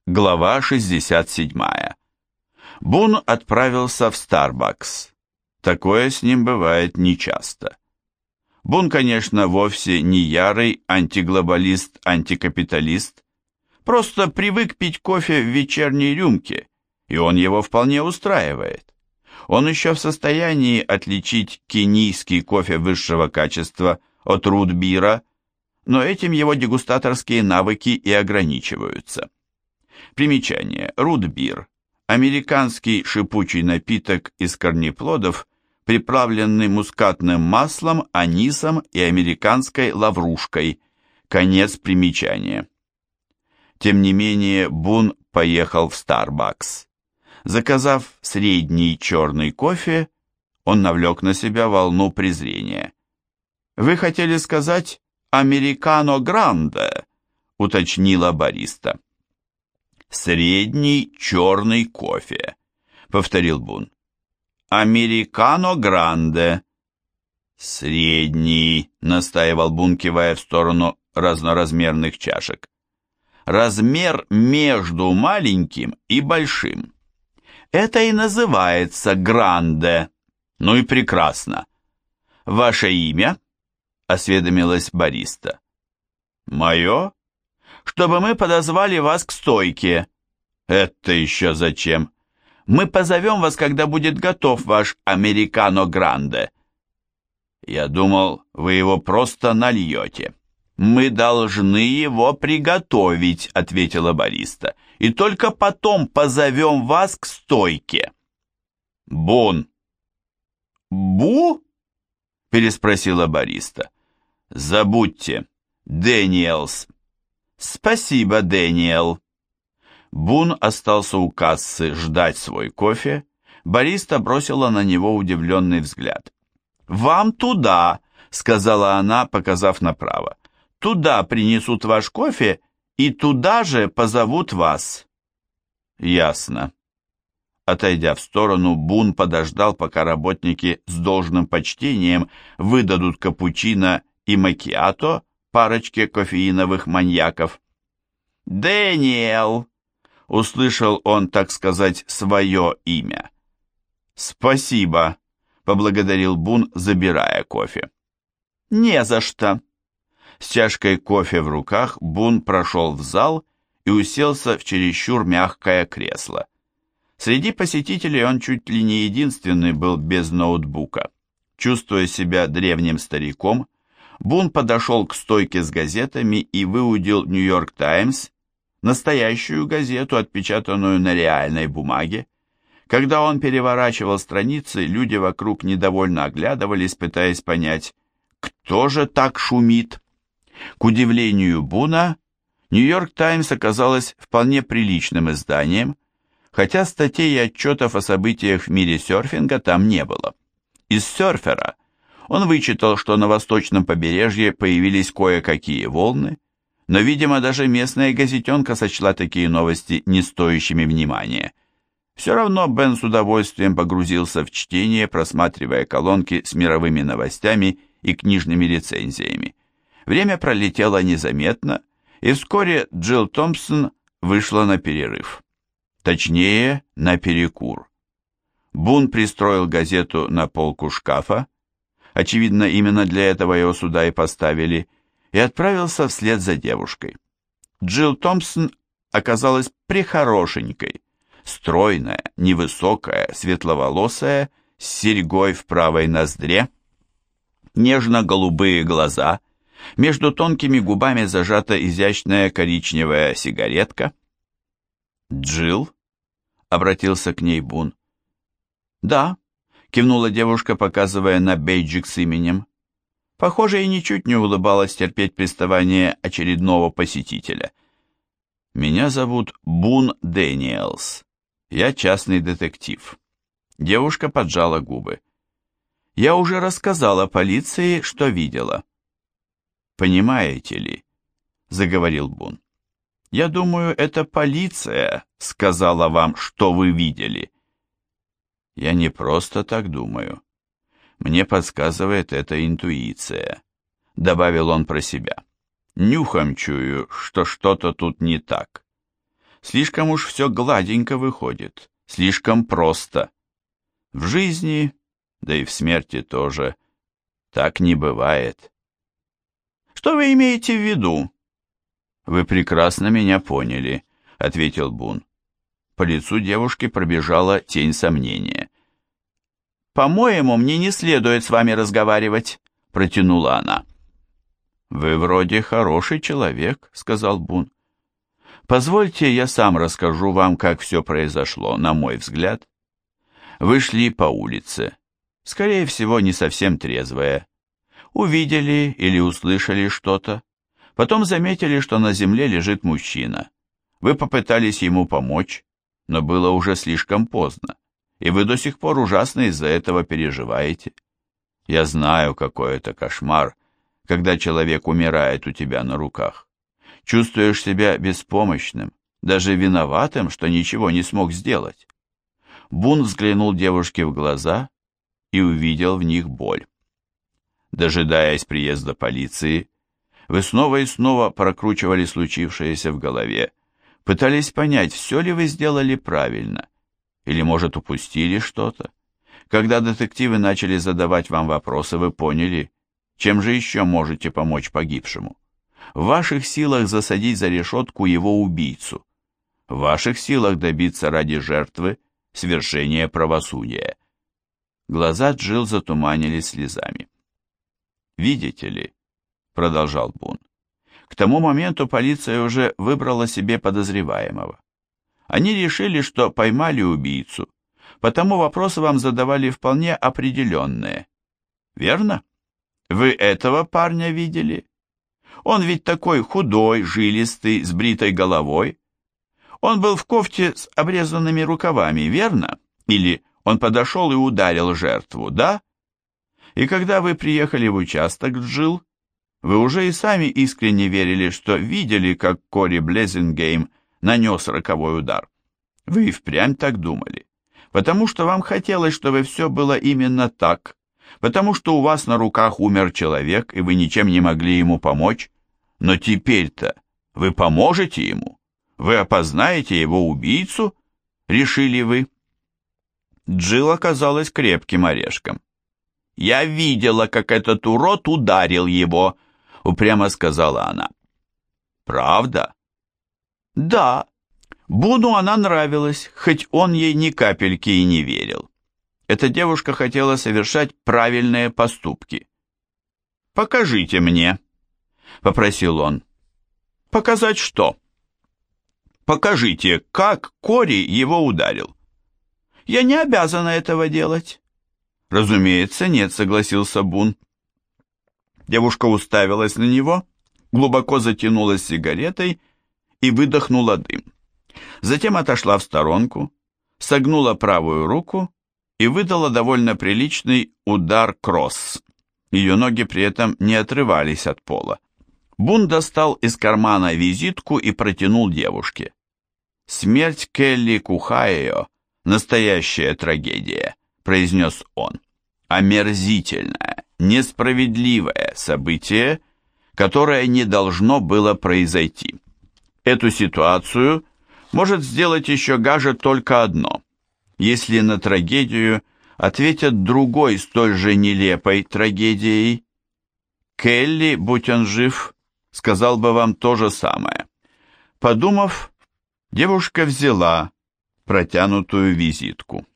Глава 67. Бун отправился в Starbucks. Такое с ним бывает нечасто. Бун, конечно, вовсе не ярый антиглобалист-антикапиталист, просто привык пить кофе в вечерней рюмке, и он его вполне устраивает. Он еще в состоянии отличить кенийский кофе высшего качества от рутбира, но этим его дегустаторские навыки и ограничиваются. Примечание. Рутбир. Американский шипучий напиток из корнеплодов, приправленный мускатным маслом, анисом и американской лаврушкой. Конец примечания. Тем не менее, Бун поехал в Starbucks. Заказав средний черный кофе, он навлек на себя волну презрения. «Вы хотели сказать «американо гранде», — уточнила бариста. «Средний черный кофе», — повторил Бун. «Американо гранде». «Средний», — настаивал Бун, кивая в сторону разноразмерных чашек. «Размер между маленьким и большим. Это и называется гранде. Ну и прекрасно. Ваше имя?» — осведомилась бариста. «Мое? Чтобы мы подозвали вас к стойке». «Это еще зачем?» «Мы позовем вас, когда будет готов ваш американо гранде». «Я думал, вы его просто нальете». «Мы должны его приготовить», — ответила бариста, «и только потом позовем вас к стойке». «Бун». «Бу?» — переспросила бариста. «Забудьте. Дэниелс». «Спасибо, Дэниел». Бун остался у кассы ждать свой кофе. Бариста бросила на него удивленный взгляд. «Вам туда», — сказала она, показав направо. «Туда принесут ваш кофе и туда же позовут вас». «Ясно». Отойдя в сторону, Бун подождал, пока работники с должным почтением выдадут капучино и макиато парочке кофеиновых маньяков. «Дэниел!» — услышал он, так сказать, свое имя. «Спасибо», — поблагодарил Бун, забирая кофе. «Не за что». С чашкой кофе в руках Бун прошел в зал и уселся в чересчур мягкое кресло. Среди посетителей он чуть ли не единственный был без ноутбука. Чувствуя себя древним стариком, Бун подошел к стойке с газетами и выудил «Нью-Йорк Таймс», настоящую газету, отпечатанную на реальной бумаге. Когда он переворачивал страницы, люди вокруг недовольно оглядывались, пытаясь понять, кто же так шумит. К удивлению Буна, «Нью-Йорк Таймс» оказалось вполне приличным изданием, хотя статей и отчетов о событиях в мире серфинга там не было. Из серфера он вычитал, что на восточном побережье появились кое-какие волны, но, видимо, даже местная газетенка сочла такие новости не стоящими внимания. Все равно Бен с удовольствием погрузился в чтение, просматривая колонки с мировыми новостями и книжными рецензиями. Время пролетело незаметно, и вскоре Джилл Томпсон вышла на перерыв. Точнее, на перекур. Бун пристроил газету на полку шкафа, очевидно, именно для этого его сюда и поставили, и отправился вслед за девушкой. Джилл Томпсон оказалась прехорошенькой, стройная, невысокая, светловолосая, с серьгой в правой ноздре, нежно-голубые глаза, между тонкими губами зажата изящная коричневая сигаретка. «Джилл?» — обратился к ней Бун. «Да», — кивнула девушка, показывая на бейджик с именем. Похоже, и ничуть не улыбалась терпеть приставание очередного посетителя. «Меня зовут Бун Дэниелс. Я частный детектив». Девушка поджала губы. «Я уже рассказала полиции, что видела». «Понимаете ли», — заговорил Бун. «Я думаю, это полиция сказала вам, что вы видели». «Я не просто так думаю. Мне подсказывает эта интуиция», — добавил он про себя. «Нюхом чую, что что-то тут не так. Слишком уж все гладенько выходит, слишком просто. В жизни, да и в смерти тоже, так не бывает. Что вы имеете в виду? Вы прекрасно меня поняли, ответил Бун. По лицу девушки пробежала тень сомнения. «По-моему, мне не следует с вами разговаривать», — протянула она. «Вы вроде хороший человек», — сказал Бун. «Позвольте, я сам расскажу вам, как все произошло, на мой взгляд. Вы шли по улице, скорее всего, не совсем трезвая. Увидели или услышали что-то. Потом заметили, что на земле лежит мужчина. Вы попытались ему помочь, но было уже слишком поздно, и вы до сих пор ужасно из-за этого переживаете. Я знаю, какой это кошмар, когда человек умирает у тебя на руках. Чувствуешь себя беспомощным, даже виноватым, что ничего не смог сделать. Бун взглянул девушке в глаза и увидел в них боль. Дожидаясь приезда полиции, вы снова и снова прокручивали случившееся в голове, пытались понять, все ли вы сделали правильно, или, может, упустили что-то. Когда детективы начали задавать вам вопросы, вы поняли, чем же еще можете помочь погибшему. В ваших силах засадить за решетку его убийцу. В ваших силах добиться ради жертвы свершения правосудия. Глаза Джилл затуманились слезами. «Видите ли», — продолжал Бун, — «к тому моменту полиция уже выбрала себе подозреваемого. Они решили, что поймали убийцу, потому вопросы вам задавали вполне определенные. Верно? Вы этого парня видели? Он ведь такой худой, жилистый, с бритой головой. Он был в кофте с обрезанными рукавами, верно? Или он подошел и ударил жертву, да? И когда вы приехали в участок, Джилл, вы уже и сами искренне верили, что видели, как Кори Блезингейм нанес роковой удар. Вы и впрямь так думали, потому что вам хотелось, чтобы все было именно так, потому что у вас на руках умер человек, и вы ничем не могли ему помочь, но теперь-то вы поможете ему, вы опознаете его убийцу, решили вы. Джилл оказалась крепким орешком. «Я видела, как этот урод ударил его», — упрямо сказала она. «Правда?» «Да». Буну она нравилась, хоть он ей ни капельки и не верил. Эта девушка хотела совершать правильные поступки. «Покажите мне», — попросил он. «Показать что?» «Покажите, как Кори его ударил». «Я не обязана этого делать». «Разумеется, нет», — согласился Бун. Девушка уставилась на него, глубоко затянулась сигаретой и выдохнула дым. Затем отошла в сторонку, согнула правую руку и выдала довольно приличный удар-кросс. Ее ноги при этом не отрывались от пола. Бун достал из кармана визитку и протянул девушке. «Смерть Келли Кухаио — настоящая трагедия», — произнес он. «Омерзительное, несправедливое событие, которое не должно было произойти. Эту ситуацию может сделать еще гаже только одно, если на трагедию ответят другой столь же нелепой трагедией. Келли, будь он жив, сказал бы вам то же самое». Подумав, девушка взяла протянутую визитку.